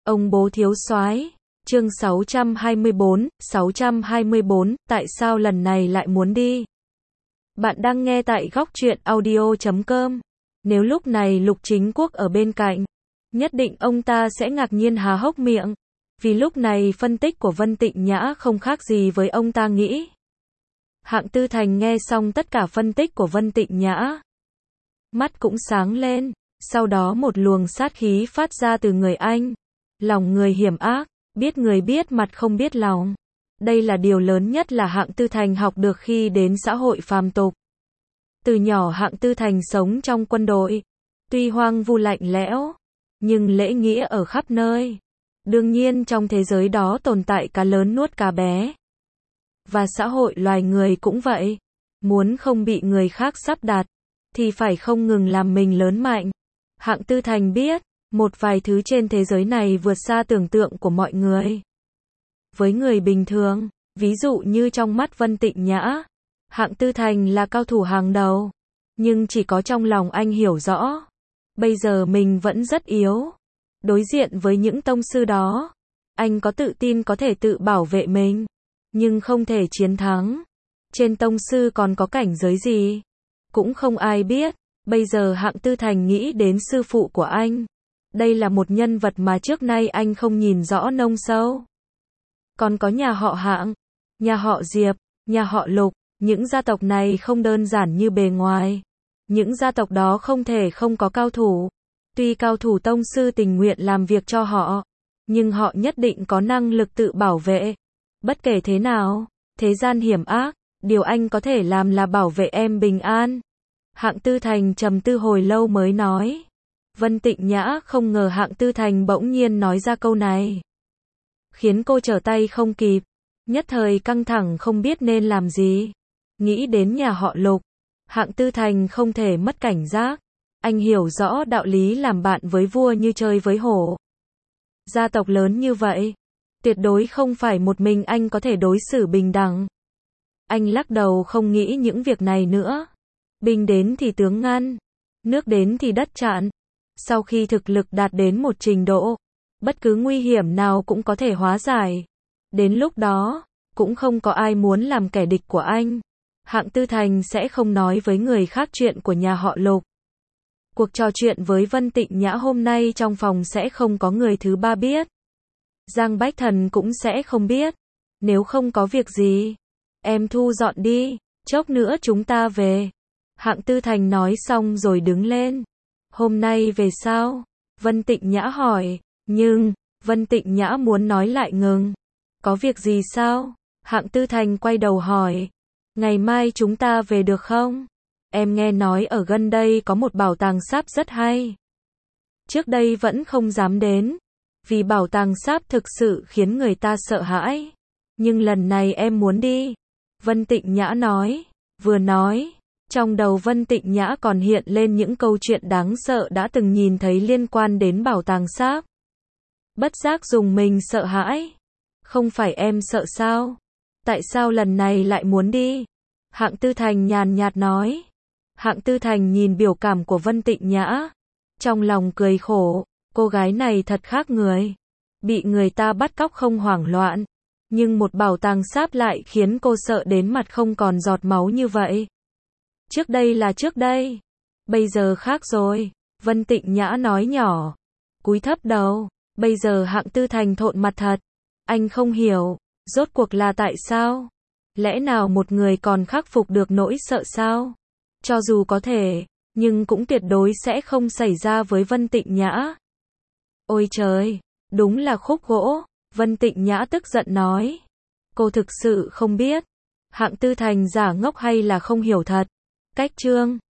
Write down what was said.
Ông bố thiếu soái. Chương 624, tại sao lần này lại muốn đi? Bạn đang nghe tại góc truyện audio.com. Nếu lúc này Lục Chính Quốc ở bên cạnh, nhất định ông ta sẽ ngạc nhiên há hốc miệng. Vì lúc này phân tích của Vân Tịnh Nhã không khác gì với ông ta nghĩ. Hạng Tư Thành nghe xong tất cả phân tích của Vân Tịnh Nhã. Mắt cũng sáng lên, sau đó một luồng sát khí phát ra từ người anh. Lòng người hiểm ác, biết người biết mặt không biết lòng. Đây là điều lớn nhất là Hạng Tư Thành học được khi đến xã hội phàm tục. Từ nhỏ Hạng Tư Thành sống trong quân đội, tuy hoang vu lạnh lẽo, nhưng lễ nghĩa ở khắp nơi. Đương nhiên trong thế giới đó tồn tại cá lớn nuốt cá bé. Và xã hội loài người cũng vậy. Muốn không bị người khác sắp đặt, thì phải không ngừng làm mình lớn mạnh. Hạng Tư Thành biết, một vài thứ trên thế giới này vượt xa tưởng tượng của mọi người. Với người bình thường, ví dụ như trong mắt Vân Tịnh Nhã, Hạng Tư Thành là cao thủ hàng đầu. Nhưng chỉ có trong lòng anh hiểu rõ, bây giờ mình vẫn rất yếu. Đối diện với những tông sư đó, anh có tự tin có thể tự bảo vệ mình, nhưng không thể chiến thắng. Trên tông sư còn có cảnh giới gì? Cũng không ai biết. Bây giờ Hạng Tư Thành nghĩ đến sư phụ của anh. Đây là một nhân vật mà trước nay anh không nhìn rõ nông sâu. Còn có nhà họ Hạng, nhà họ Diệp, nhà họ Lục, những gia tộc này không đơn giản như bề ngoài. Những gia tộc đó không thể không có cao thủ. Tuy cao thủ tông sư tình nguyện làm việc cho họ, nhưng họ nhất định có năng lực tự bảo vệ. Bất kể thế nào, thế gian hiểm ác, điều anh có thể làm là bảo vệ em bình an. Hạng Tư Thành trầm tư hồi lâu mới nói. Vân Tịnh Nhã không ngờ Hạng Tư Thành bỗng nhiên nói ra câu này, khiến cô trở tay không kịp, nhất thời căng thẳng không biết nên làm gì. Nghĩ đến nhà họ Lục, Hạng Tư Thành không thể mất cảnh giác. Anh hiểu rõ đạo lý làm bạn với vua như chơi với hổ. Gia tộc lớn như vậy, tuyệt đối không phải một mình anh có thể đối xử bình đẳng. Anh lắc đầu không nghĩ những việc này nữa. Binh đến thì tướng ngăn, nước đến thì đất chặn. Sau khi thực lực đạt đến một trình độ, bất cứ nguy hiểm nào cũng có thể hóa giải. Đến lúc đó, cũng không có ai muốn làm kẻ địch của anh. Hạng Tư Thành sẽ không nói với người khác chuyện của nhà họ Lục. Cuộc trò chuyện với Vân Tịnh Nhã hôm nay trong phòng sẽ không có người thứ ba biết. Giang Bách Thần cũng sẽ không biết. Nếu không có việc gì, em thu dọn đi, chốc nữa chúng ta về. Hạng Tư Thành nói xong rồi đứng lên. Hôm nay về sao? Vân Tịnh Nhã hỏi. Nhưng, Vân Tịnh Nhã muốn nói lại ngừng. Có việc gì sao? Hạng Tư Thành quay đầu hỏi. Ngày mai chúng ta về được không? Em nghe nói ở gần đây có một bảo tàng sáp rất hay. Trước đây vẫn không dám đến, vì bảo tàng sáp thực sự khiến người ta sợ hãi. Nhưng lần này em muốn đi. Vân Tịnh Nhã nói. Vừa nói, trong đầu Vân Tịnh Nhã còn hiện lên những câu chuyện đáng sợ đã từng nhìn thấy liên quan đến bảo tàng sáp. Bất giác dùng mình sợ hãi. Không phải em sợ sao? Tại sao lần này lại muốn đi? Hạng Tư Thành nhàn nhạt nói. Hạng Tư Thành nhìn biểu cảm của Vân Tịnh Nhã, trong lòng cười khổ. Cô gái này thật khác người. Bị người ta bắt cóc không hoảng loạn, nhưng một bảo tàng sáp lại khiến cô sợ đến mặt không còn giọt máu như vậy. Trước đây là trước đây, bây giờ khác rồi. Vân Tịnh Nhã nói nhỏ, cúi thấp đầu. Bây giờ Hạng Tư Thành thộn mặt thật. Anh không hiểu, rốt cuộc là tại sao? Lẽ nào một người còn khắc phục được nỗi sợ sao? Cho dù có thể, nhưng cũng tuyệt đối sẽ không xảy ra với Vân Tịnh Nhã. Ôi trời, đúng là khúc gỗ. Vân Tịnh Nhã tức giận nói. Cô thực sự không biết Hạng Tư Thành giả ngốc hay là không hiểu thật. Cách chương